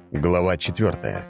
Глава 4.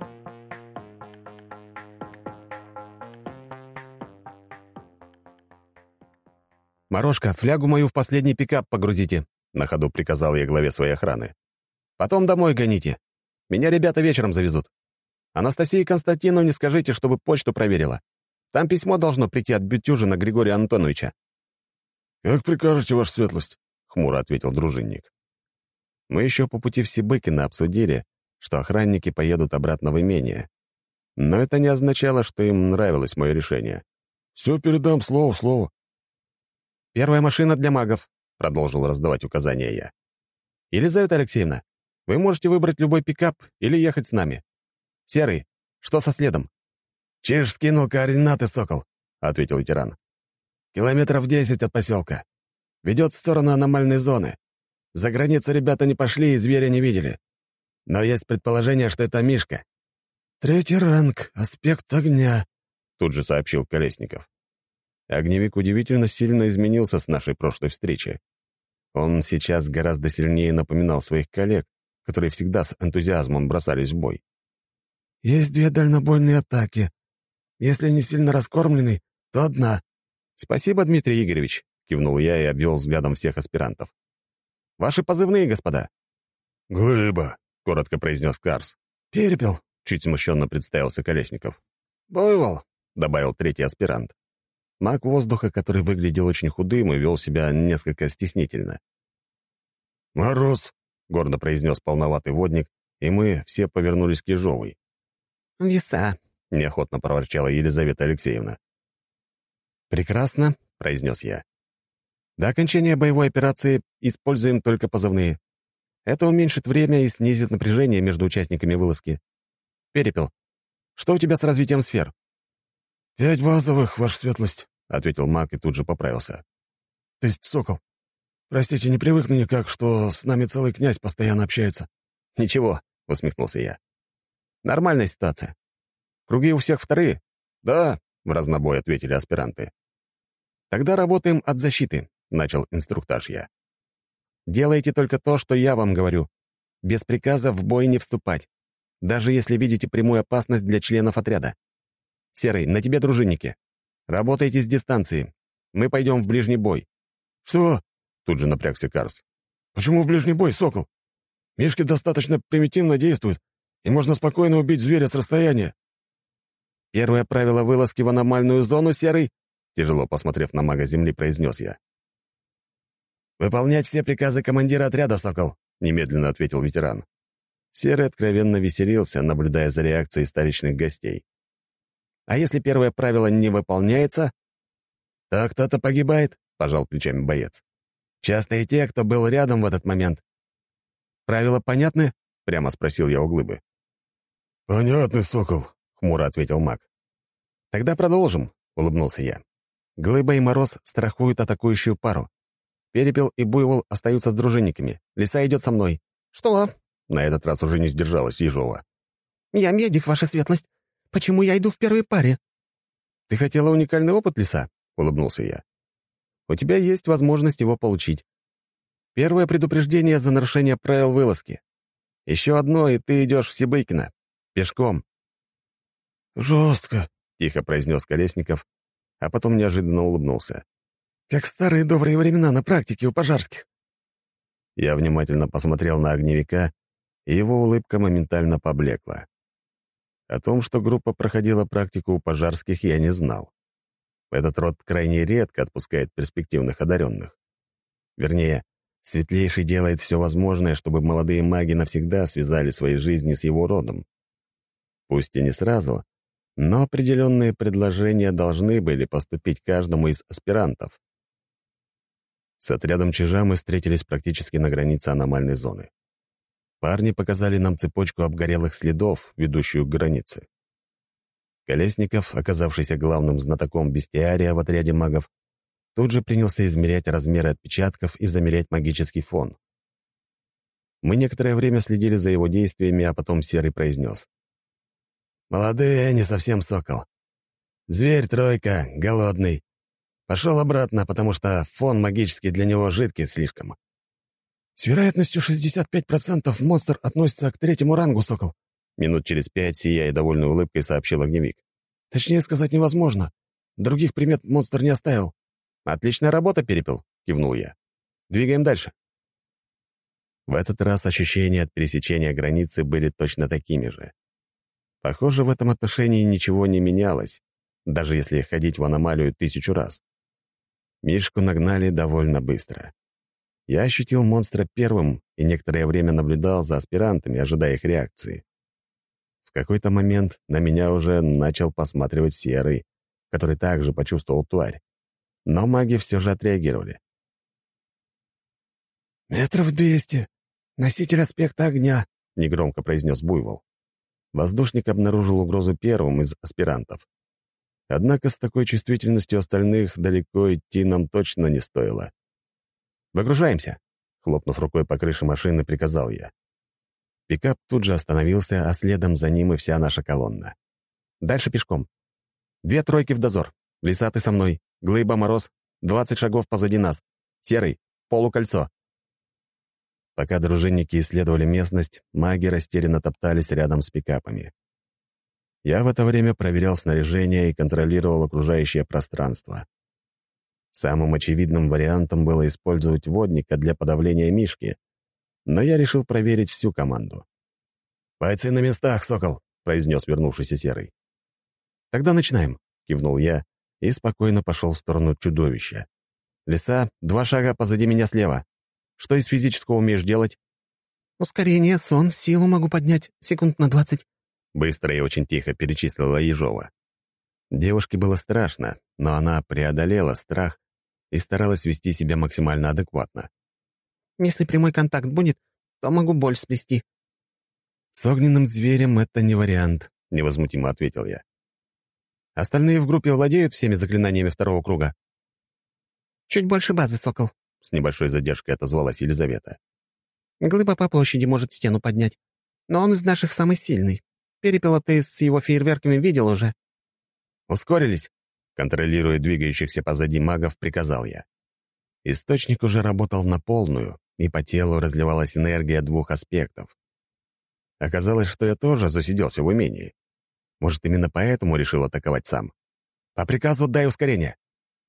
«Морошка, флягу мою в последний пикап погрузите», — на ходу приказал я главе своей охраны. «Потом домой гоните. Меня ребята вечером завезут. Анастасии Константиновне скажите, чтобы почту проверила. Там письмо должно прийти от Бютюжина Григория Антоновича». «Как прикажете, ваша светлость», — хмуро ответил дружинник. Мы еще по пути в Сибыкино обсудили, что охранники поедут обратно в имение. Но это не означало, что им нравилось мое решение. «Все передам слово в слово». «Первая машина для магов», — продолжил раздавать указания я. «Елизавета Алексеевна, вы можете выбрать любой пикап или ехать с нами. Серый, что со следом?» «Чиж скинул координаты, Сокол», — ответил ветеран. «Километров 10 от поселка. Ведет в сторону аномальной зоны. За границу ребята не пошли и зверя не видели. Но есть предположение, что это Мишка». «Третий ранг, аспект огня», — тут же сообщил Колесников. Огневик удивительно сильно изменился с нашей прошлой встречи. Он сейчас гораздо сильнее напоминал своих коллег, которые всегда с энтузиазмом бросались в бой. «Есть 2 дальнобойные атаки. Если не сильно раскормленный, то одна». «Спасибо, Дмитрий Игоревич», — кивнул я и обвел взглядом всех аспирантов. «Ваши позывные, господа». «Глыба», — коротко произнес Карс. «Перепел», — чуть смущенно представился Колесников. «Буйвол», — добавил третий аспирант. Маг воздуха, который выглядел очень худым и вел себя несколько стеснительно. «Мороз», — гордо произнес полноватый водник, и мы все повернулись к Ежовой. «Веса», — неохотно проворчала Елизавета Алексеевна. «Прекрасно», — произнес я. «До окончания боевой операции используем только позывные. Это уменьшит время и снизит напряжение между участниками вылазки. Перепел, что у тебя с развитием сфер?» 5 базовых, ваша светлость», — ответил маг и тут же поправился. «То есть Сокол. Простите, не привыкну никак, что с нами целый князь постоянно общается». «Ничего», — усмехнулся я. «Нормальная ситуация. Круги у всех вторые?» «Да», — в разнобой ответили аспиранты. «Тогда работаем от защиты», — начал инструктаж я. «Делайте только то, что я вам говорю. Без приказа в бой не вступать, даже если видите прямую опасность для членов отряда. Серый, на тебе дружинники. Работайте с дистанции. Мы пойдем в ближний бой». «Что?» — тут же напрягся Карс. «Почему в ближний бой, Сокол? Мишки достаточно примитивно действуют, и можно спокойно убить зверя с расстояния». «Первое правило вылазки в аномальную зону, Серый», — тяжело посмотрев на мага земли, произнес я. «Выполнять все приказы командира отряда, Сокол», — немедленно ответил ветеран. Серый откровенно веселился, наблюдая за реакцией столичных гостей. «А если первое правило не выполняется?» «То кто-то погибает», — пожал плечами боец. «Часто и те, кто был рядом в этот момент». «Правила понятны?» — прямо спросил я у Глыбы. «Понятно, Сокол», — хмуро ответил маг. «Тогда продолжим», — улыбнулся я. «Глыба и Мороз страхуют атакующую пару. Перепел и Буйвол остаются с дружинниками. Лиса идет со мной». «Что?» — на этот раз уже не сдержалась Ежова. «Я медик, ваша светлость. Почему я иду в первой паре?» «Ты хотела уникальный опыт, Лиса?» — улыбнулся я. «У тебя есть возможность его получить. Первое предупреждение за нарушение правил вылазки. Еще одно, и ты идешь в Сибыкино. Пешком». «Жестко», — тихо произнес Колесников, а потом неожиданно улыбнулся. «Как в старые добрые времена на практике у пожарских». Я внимательно посмотрел на огневика, и его улыбка моментально поблекла. О том, что группа проходила практику у пожарских, я не знал. Этот род крайне редко отпускает перспективных одаренных. Вернее, Светлейший делает все возможное, чтобы молодые маги навсегда связали свои жизни с его родом. Пусть и не сразу, но определенные предложения должны были поступить каждому из аспирантов. С отрядом чижа мы встретились практически на границе аномальной зоны. Парни показали нам цепочку обгорелых следов, ведущую к границе. Колесников, оказавшийся главным знатоком бестиария в отряде магов, тут же принялся измерять размеры отпечатков и замерять магический фон. Мы некоторое время следили за его действиями, а потом Серый произнес. «Молодые, не совсем Сокол. Зверь тройка, голодный. Пошел обратно, потому что фон магический для него жидкий слишком. «С вероятностью 65% монстр относится к третьему рангу, Сокол», минут через 5, сияя довольной улыбкой, сообщил огневик. «Точнее сказать невозможно. Других примет монстр не оставил». «Отличная работа, Перепел», — кивнул я. «Двигаем дальше». В этот раз ощущения от пересечения границы были точно такими же. Похоже, в этом отношении ничего не менялось, даже если ходить в аномалию 1000 раз. Мишку нагнали довольно быстро. Я ощутил монстра первым и некоторое время наблюдал за аспирантами, ожидая их реакции. В какой-то момент на меня уже начал посматривать Серый, который также почувствовал тварь. Но маги все же отреагировали. «Метров 200. Носитель аспекта огня», — негромко произнес Буйвол. Воздушник обнаружил угрозу первым из аспирантов. Однако с такой чувствительностью остальных далеко идти нам точно не стоило. «Выгружаемся!» — хлопнув рукой по крыше машины, приказал я. Пикап тут же остановился, а следом за ним и вся наша колонна. Дальше пешком. 2 тройки в дозор. Лиса, ты со мной. Глыба, Мороз. 20 шагов позади нас. Серый. Полукольцо. Пока дружинники исследовали местность, маги растерянно топтались рядом с пикапами. Я в это время проверял снаряжение и контролировал окружающее пространство. Самым очевидным вариантом было использовать водника для подавления Мишки, но я решил проверить всю команду. «Бойцы на местах, Сокол», — произнес вернувшийся Серый. «Тогда начинаем», — кивнул я и спокойно пошел в сторону чудовища. «Лиса, 2 шага позади меня слева. Что из физического умеешь делать?» «Ускорение, сон, силу могу поднять. Секунд на 20». Быстро и очень тихо перечислила Ежова. Девушке было страшно, но она преодолела страх и старалась вести себя максимально адекватно. «Если прямой контакт будет, то могу боль сплести». «С огненным зверем это не вариант», — невозмутимо ответил я. «Остальные в группе владеют всеми заклинаниями 2-го круга?» «Чуть больше базы, Сокол», — с небольшой задержкой отозвалась Елизавета. «Глыба по площади может стену поднять, но он из наших самый сильный. Перепела ты с его фейерверками видел уже». «Ускорились?» — контролируя двигающихся позади магов, приказал я. Источник уже работал на полную, и по телу разливалась энергия 2 аспектов. Оказалось, что я тоже засиделся в умении. Может, именно поэтому решил атаковать сам. «По приказу дай ускорение!»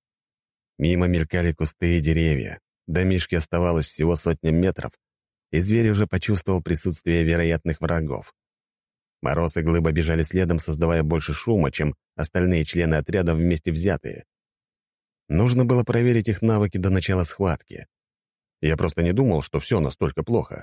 Мимо мелькали кусты и деревья. До Мишки оставалось всего 100 метров, и зверь уже почувствовал присутствие вероятных врагов. Мороз и Глыба бежали следом, создавая больше шума, чем остальные члены отряда вместе взятые. Нужно было проверить их навыки до начала схватки. Я просто не думал, что все настолько плохо.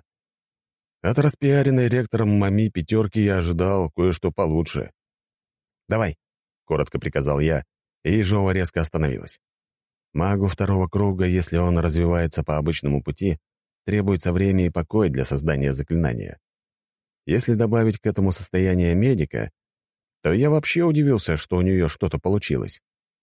От распиаренной ректором Мами 5 я ожидал кое-что получше. «Давай», — коротко приказал я, и Ежова резко остановилась. Магу 2-го круга, если он развивается по обычному пути, требуется время и покой для создания заклинания. Если добавить к этому состояние медика, то я вообще удивился, что у нее что-то получилось.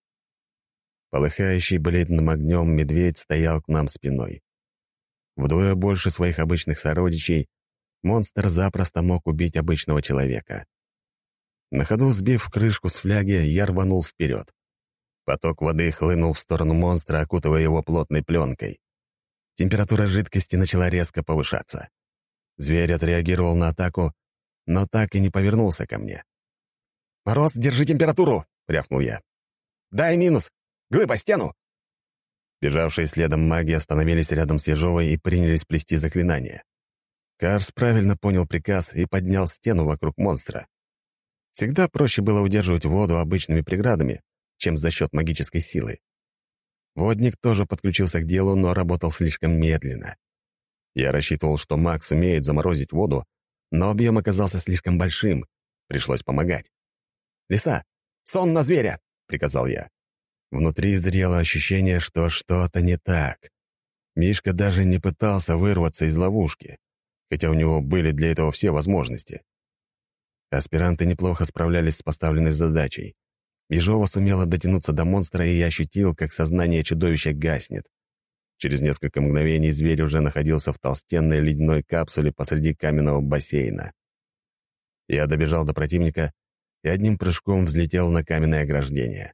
Полыхающий бледным огнем медведь стоял к нам спиной. Вдвое больше своих обычных сородичей монстр запросто мог убить обычного человека. На ходу сбив крышку с фляги, я рванул вперед. Поток воды хлынул в сторону монстра, окутывая его плотной пленкой. Температура жидкости начала резко повышаться. Зверь отреагировал на атаку, но так и не повернулся ко мне. «Мороз, держи температуру!» — рявкнул я. «Дай минус! Глыба, стену!» Бежавшие следом маги остановились рядом с Ежовой и принялись плести заклинания. Карс правильно понял приказ и поднял стену вокруг монстра. Всегда проще было удерживать воду обычными преградами, чем за счет магической силы. Водник тоже подключился к делу, но работал слишком медленно. Я рассчитывал, что маг сумеет заморозить воду, но объем оказался слишком большим. Пришлось помогать. «Лиса, сон на зверя!» — приказал я. Внутри зрело ощущение, что что-то не так. Мишка даже не пытался вырваться из ловушки, хотя у него были для этого все возможности. Аспиранты неплохо справлялись с поставленной задачей. Ежова сумела дотянуться до монстра, и я ощутил, как сознание чудовища гаснет. Через несколько мгновений зверь уже находился в толстенной ледяной капсуле посреди каменного бассейна. Я добежал до противника и одним прыжком взлетел на каменное ограждение.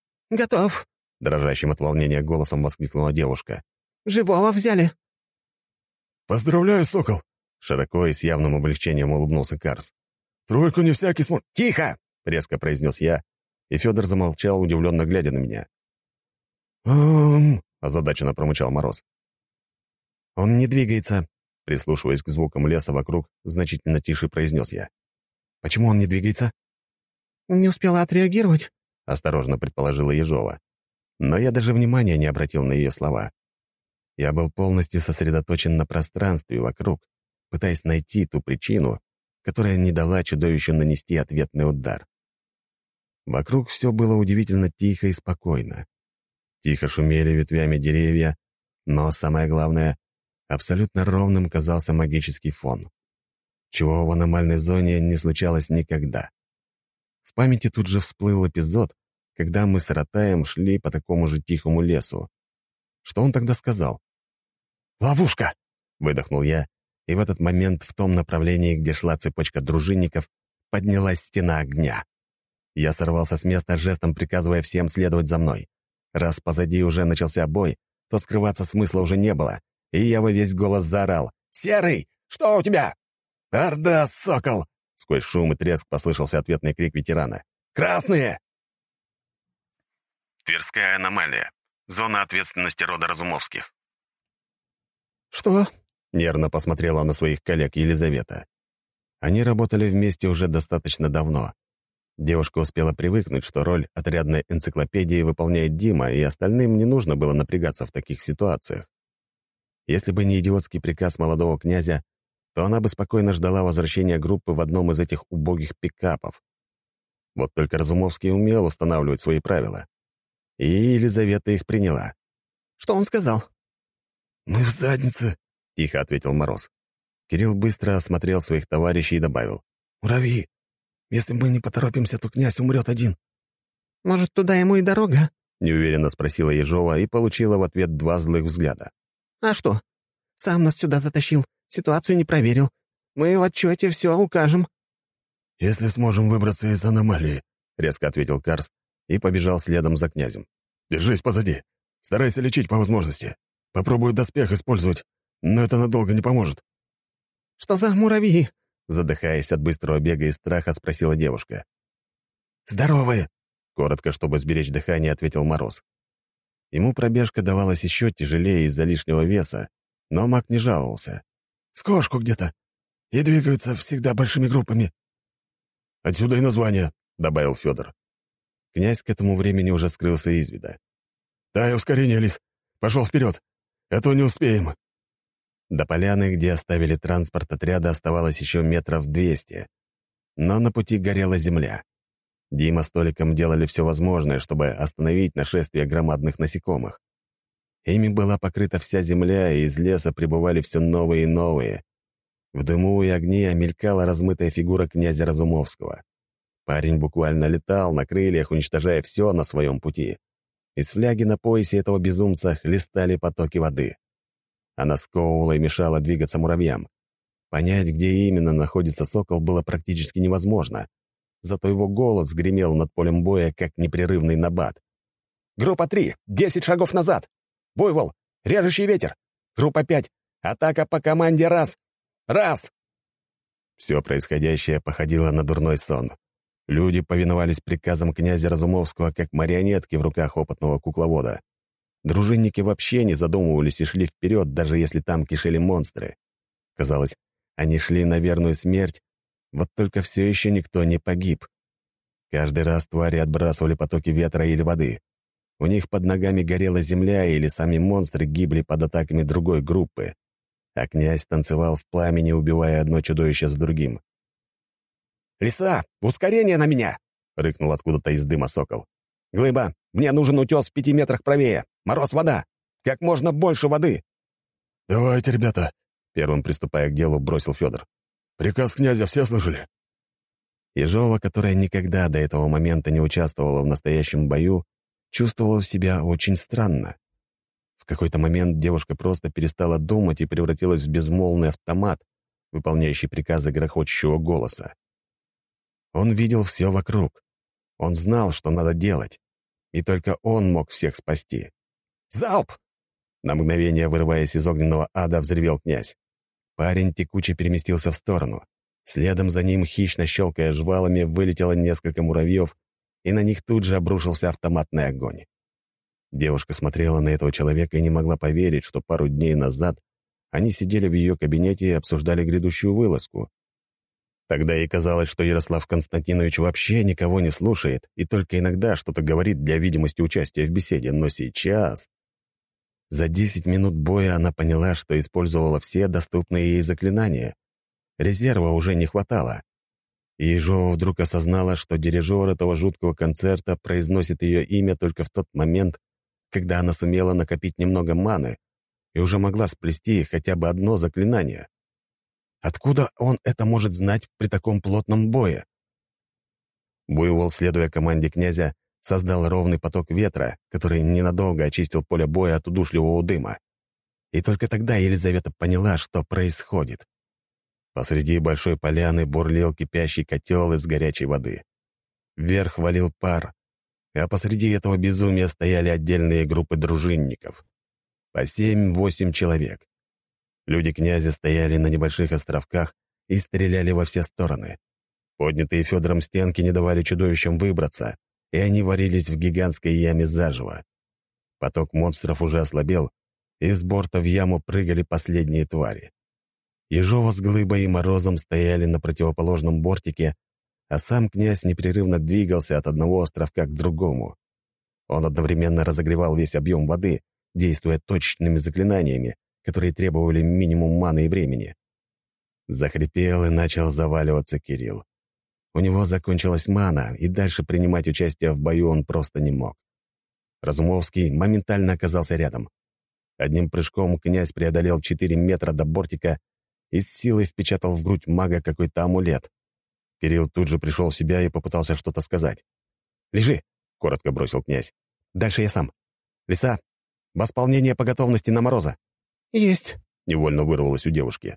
«Готов!» — дрожащим от волнения голосом воскликнула девушка. «Живого взяли!» «Поздравляю, Сокол!» — широко и с явным облегчением улыбнулся Карс. «Тройку не всякий сможет...» «Тихо!» — резко произнес я, и Федор замолчал, удивленно глядя на меня. Озадаченно промычал Мороз. «Он не двигается», — прислушиваясь к звукам леса вокруг, значительно тише произнес я. «Почему он не двигается?» «Не успела отреагировать?» — осторожно предположила Ежова. Но я даже внимания не обратил на ее слова. Я был полностью сосредоточен на пространстве вокруг, пытаясь найти ту причину, которая не дала чудовищу нанести ответный удар. Вокруг все было удивительно тихо и спокойно. Тихо шумели ветвями деревья, но, самое главное, абсолютно ровным казался магический фон, чего в аномальной зоне не случалось никогда. В памяти тут же всплыл эпизод, когда мы с Ратаем шли по такому же тихому лесу. Что он тогда сказал? «Ловушка!» — выдохнул я, и в этот момент в том направлении, где шла цепочка дружинников, поднялась стена огня. Я сорвался с места, жестом приказывая всем следовать за мной. Раз позади уже начался бой, то скрываться смысла уже не было, и я во весь голос заорал: «Серый, что у тебя?» «Орда, Сокол!» — сквозь шум и треск послышался ответный крик ветерана. «Красные!» Тверская аномалия. Зона ответственности рода Разумовских. «Что?» — нервно посмотрела на своих коллег Елизавета. Они работали вместе уже достаточно давно. Девушка успела привыкнуть, что роль отрядной энциклопедии выполняет Дима, и остальным не нужно было напрягаться в таких ситуациях. Если бы не идиотский приказ молодого князя, то она бы спокойно ждала возвращения группы в одном из этих убогих пикапов. Вот только Разумовский умел устанавливать свои правила. И Елизавета их приняла. «Что он сказал?» «Мы в заднице», — тихо ответил Мороз. Кирилл быстро осмотрел своих товарищей и добавил. «Муравьи. Если мы не поторопимся, то князь умрет один». «Может, туда ему и дорога?» — неуверенно спросила Ежова и получила в ответ 2 злых взгляда. «А что? Сам нас сюда затащил, ситуацию не проверил. Мы в отчете все укажем». «Если сможем выбраться из аномалии», — резко ответил Карс и побежал следом за князем. «Держись позади. Старайся лечить по возможности. Попробую доспех использовать, но это надолго не поможет». «Что за муравьи?» — задыхаясь от быстрого бега и страха, спросила девушка. «Здоровые!» — коротко, чтобы сберечь дыхание, ответил Мороз. Ему пробежка давалась еще тяжелее из-за лишнего веса, но маг не жаловался. «С кошку где-то. И двигаются всегда большими группами». «Отсюда и название», — добавил Федор. Князь к этому времени уже скрылся из вида. «Дай ускорение, Лис. Пошел вперед. А то не успеем». До поляны, где оставили транспорт отряда, оставалось еще 200 метров. Но на пути горела земля. Дима с Толиком делали все возможное, чтобы остановить нашествие громадных насекомых. Ими была покрыта вся земля, и из леса прибывали все новые и новые. В дыму и огне мелькала размытая фигура князя Разумовского. Парень буквально летал на крыльях, уничтожая все на своем пути. Из фляги на поясе этого безумца хлестали потоки воды. Она сковывала и мешала двигаться муравьям. Понять, где именно находится сокол, было практически невозможно. Зато его голос гремел над полем боя, как непрерывный набат. «Группа 3! 10 шагов назад! Буйвол! Режущий ветер! Группа 5! Атака по команде раз! Раз!» Все происходящее походило на дурной сон. Люди повиновались приказам князя Разумовского, как марионетки в руках опытного кукловода. Дружинники вообще не задумывались и шли вперед, даже если там кишели монстры. Казалось, они шли на верную смерть, вот только все еще никто не погиб. Каждый раз твари отбрасывали потоки ветра или воды. У них под ногами горела земля, или сами монстры гибли под атаками другой группы. А князь танцевал в пламени, убивая одно чудовище за другим. «Лиса, ускорение на меня!» — рыкнул откуда-то из дыма сокол. «Глыба, мне нужен утес в 5 метрах правее. Мороз, вода! Как можно больше воды!» «Давайте, ребята!» — первым приступая к делу, бросил Федор. «Приказ князя все слышали?» Ежова, которая никогда до этого момента не участвовала в настоящем бою, чувствовала себя очень странно. В какой-то момент девушка просто перестала думать и превратилась в безмолвный автомат, выполняющий приказы грохочущего голоса. Он видел все вокруг. Он знал, что надо делать. И только он мог всех спасти. «Залп!» На мгновение, вырываясь из огненного ада, взревел князь. Парень текуче переместился в сторону. Следом за ним, хищно щелкая жвалами, вылетело несколько муравьев, и на них тут же обрушился автоматный огонь. Девушка смотрела на этого человека и не могла поверить, что пару дней назад они сидели в ее кабинете и обсуждали грядущую вылазку. Тогда ей казалось, что Ярослав Константинович вообще никого не слушает и только иногда что-то говорит для видимости участия в беседе, но сейчас... За 10 минут боя она поняла, что использовала все доступные ей заклинания. Резерва уже не хватало. И Ежова вдруг осознала, что дирижер этого жуткого концерта произносит ее имя только в тот момент, когда она сумела накопить немного маны и уже могла сплести хотя бы одно заклинание. Откуда он это может знать при таком плотном бое? Буйвол, следуя команде князя, создал ровный поток ветра, который ненадолго очистил поле боя от удушливого дыма. И только тогда Елизавета поняла, что происходит. Посреди большой поляны бурлил кипящий котел из горячей воды. Вверх валил пар, а посреди этого безумия стояли отдельные группы дружинников. По 7-8 человек. Люди князя стояли на небольших островках и стреляли во все стороны. Поднятые Федором стенки не давали чудовищам выбраться, и они варились в гигантской яме заживо. Поток монстров уже ослабел, и с борта в яму прыгали последние твари. Ежова с Глыбой и Морозом стояли на противоположном бортике, а сам князь непрерывно двигался от одного островка к другому. Он одновременно разогревал весь объем воды, действуя точечными заклинаниями, которые требовали минимум маны и времени. Захрипел и начал заваливаться Кирилл. У него закончилась мана, и дальше принимать участие в бою он просто не мог. Разумовский моментально оказался рядом. Одним прыжком князь преодолел 4 метра до бортика и с силой впечатал в грудь мага какой-то амулет. Кирилл тут же пришел в себя и попытался что-то сказать. «Лежи!» — коротко бросил князь. «Дальше я сам. Лиса, восполнение по готовности на Мороза». «Есть!» — невольно вырвалось у девушки.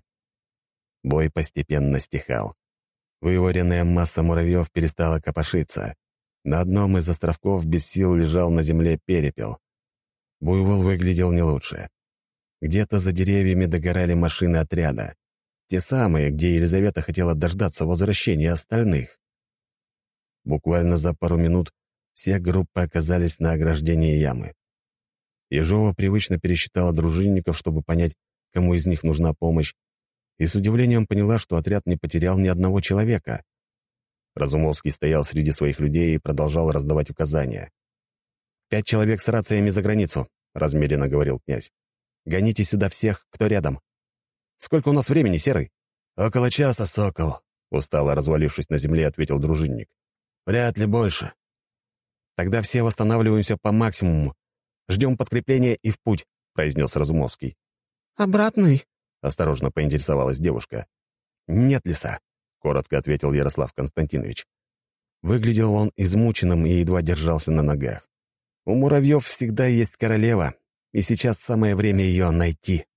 Бой постепенно стихал. Вываренная масса муравьев перестала копошиться. На одном из островков без сил лежал на земле перепел. Буйвол выглядел не лучше. Где-то за деревьями догорали машины отряда. Те самые, где Елизавета хотела дождаться возвращения остальных. Буквально за пару минут все группы оказались на ограждении ямы. Ежова привычно пересчитала дружинников, чтобы понять, кому из них нужна помощь, и с удивлением поняла, что отряд не потерял ни одного человека. Разумовский стоял среди своих людей и продолжал раздавать указания. 5 человек с рациями за границу», — размеренно говорил князь. «Гоните сюда всех, кто рядом. Сколько у нас времени, Серый?» «Около часа, Сокол», — устало развалившись на земле, ответил дружинник. «Вряд ли больше». «Тогда все восстанавливаемся по максимуму. Ждем подкрепления и в путь», — произнес Разумовский. «Обратный?» — осторожно поинтересовалась девушка. «Нет, Лиса», — коротко ответил Ярослав Константинович. Выглядел он измученным и едва держался на ногах. «У муравьев всегда есть королева, и сейчас самое время ее найти».